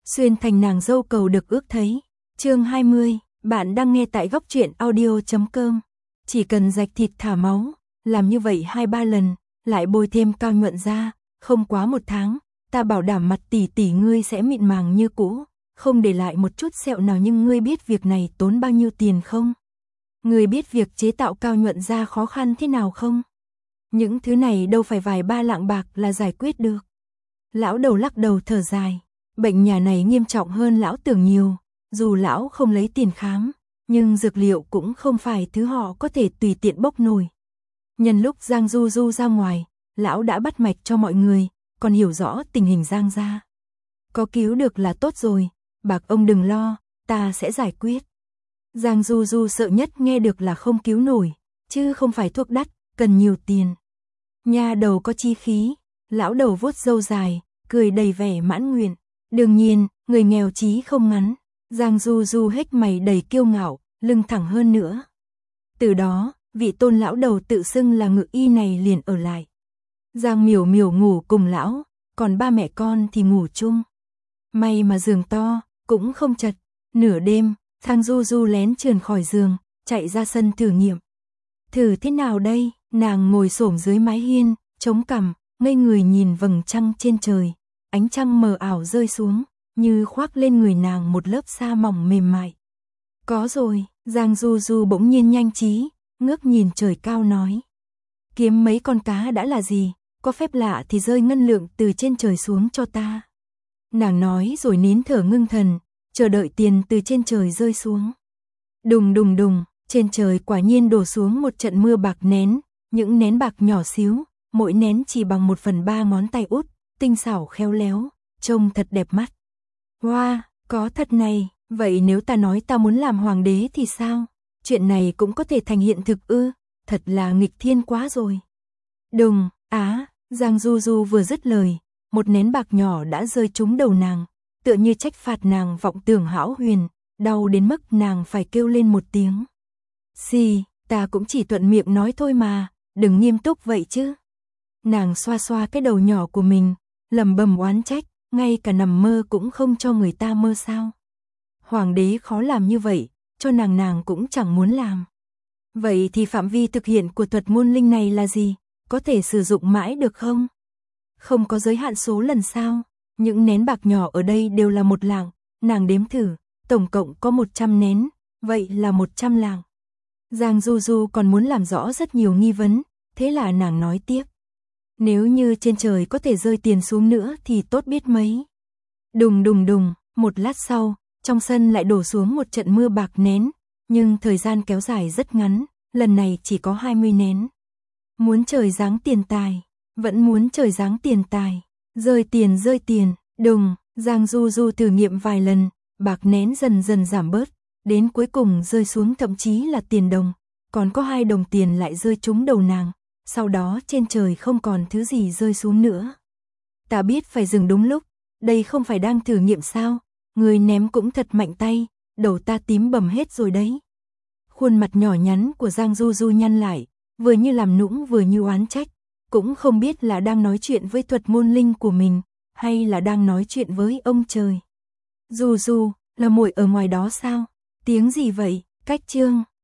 xuyên thành nàng dâu cầu được ước thấy. Chương 20, bạn đang nghe tại góc truyện audio.com. Chỉ cần rạch thịt thả máu, làm như vậy 2-3 lần, lại bôi thêm cao nhuận ra, không quá 1 tháng, ta bảo đảm mặt tỷ tỷ ngươi sẽ mịn màng như cũ, không để lại một chút sẹo nào. Nhưng ngươi biết việc này tốn bao nhiêu tiền không? Ngươi biết việc chế tạo cao nhuận da khó khăn thế nào không? Những thứ này đâu phải vài 3 lạng bạc là giải quyết được. Lão đầu lắc đầu thở dài, bệnh nhà này nghiêm trọng hơn lão tưởng nhiều, dù lão không lấy tiền khám, nhưng dược liệu cũng không phải thứ họ có thể tùy tiện bốc nổi. Nhân lúc Giang Du Du ra ngoài, lão đã bắt mạch cho mọi người, còn hiểu rõ tình hình Giang gia. Có cứu được là tốt rồi, bạc ông đừng lo, ta sẽ giải quyết. Giang Du Du sợ nhất nghe được là không cứu nổi, chứ không phải thuốc đắt, cần nhiều tiền. Nha đầu có chi khí, lão đầu vuốt râu dài, cười đầy vẻ mãn nguyện. Đương nhiên, người nghèo chí không ngắn. Giang Du Du hếch mày đầy kiêu ngạo, lưng thẳng hơn nữa. Từ đó, vị tôn lão đầu tự xưng là ngự y này liền ở lại. Giang Miểu Miểu ngủ cùng lão, còn ba mẹ con thì ngủ chung. May mà giường to, cũng không chật. Nửa đêm, Giang Du Du lén trườn khỏi giường, chạy ra sân thử nghiệm. Thử thế nào đây? Nàng ngồi xổm dưới mái hiên, chống cằm, ngây người nhìn vầng trăng trên trời. Ánh trăng mờ ảo rơi xuống, như khoác lên người nàng một lớp sa mỏng mềm mại. Có rồi, Giang Du Du bỗng nhiên nhanh trí, ngước nhìn trời cao nói. Kiếm mấy con cá đã là gì, có phép lạ thì rơi ngân lượng từ trên trời xuống cho ta. Nàng nói rồi nín thở ngưng thần, chờ đợi tiền từ trên trời rơi xuống. Đùng đùng đùng, trên trời quả nhiên đổ xuống một trận mưa bạc nén, những nén bạc nhỏ xíu, mỗi nén chỉ bằng 1/3 ngón tay út, tinh xảo khéo léo, trông thật đẹp mắt. Wow, có thật này, vậy nếu ta nói ta muốn làm hoàng đế thì sao? Chuyện này cũng có thể thành hiện thực ư? Thật là nghịch thiên quá rồi. Đùng, Giang Du Du vừa dứt lời, một nén bạc nhỏ đã rơi trúng đầu nàng, tựa như trách phạt nàng vọng tưởng hão huyền, đau đến mức nàng phải kêu lên một tiếng. Xì, ta cũng chỉ thuận miệng nói thôi mà, đừng nghiêm túc vậy chứ. Nàng xoa xoa cái đầu nhỏ của mình, lẩm bẩm oán trách, ngay cả nằm mơ cũng không cho người ta mơ sao. Hoàng đế khó làm như vậy, cho nàng cũng chẳng muốn làm. Vậy thì phạm vi thực hiện của thuật môn linh này là gì? Có thể sử dụng mãi được không? Không có giới hạn số lần sao? Những nén bạc nhỏ ở đây đều là 1 lạng, nàng đếm thử, tổng cộng có 100 nén, vậy là 100 lạng. Giang Du Du còn muốn làm rõ rất nhiều nghi vấn, thế là nàng nói tiếp. Nếu như trên trời có thể rơi tiền xuống nữa thì tốt biết mấy. Đùng đùng đùng, một lát sau, trong sân lại đổ xuống một trận mưa bạc nén, nhưng thời gian kéo dài rất ngắn, lần này chỉ có 20 nén. Muốn trời giáng tiền tài, vẫn muốn trời giáng tiền tài, rơi tiền, đùng, Giang Du Du thử nghiệm vài lần, bạc nén dần dần giảm bớt, đến cuối cùng rơi xuống thậm chí là tiền đồng, còn có 2 đồng tiền lại rơi trúng đầu nàng, sau đó trên trời không còn thứ gì rơi xuống nữa. Ta biết phải dừng đúng lúc, đây không phải đang thử nghiệm sao, người ném cũng thật mạnh tay, đầu ta tím bầm hết rồi đấy. Khuôn mặt nhỏ nhắn của Giang Du Du nhăn lại, vừa như làm nũng vừa như oán trách, cũng không biết là đang nói chuyện với thuật môn linh của mình, hay là đang nói chuyện với ông trời. Du Du, là muội ở ngoài đó sao? Tiếng gì vậy? Cách chương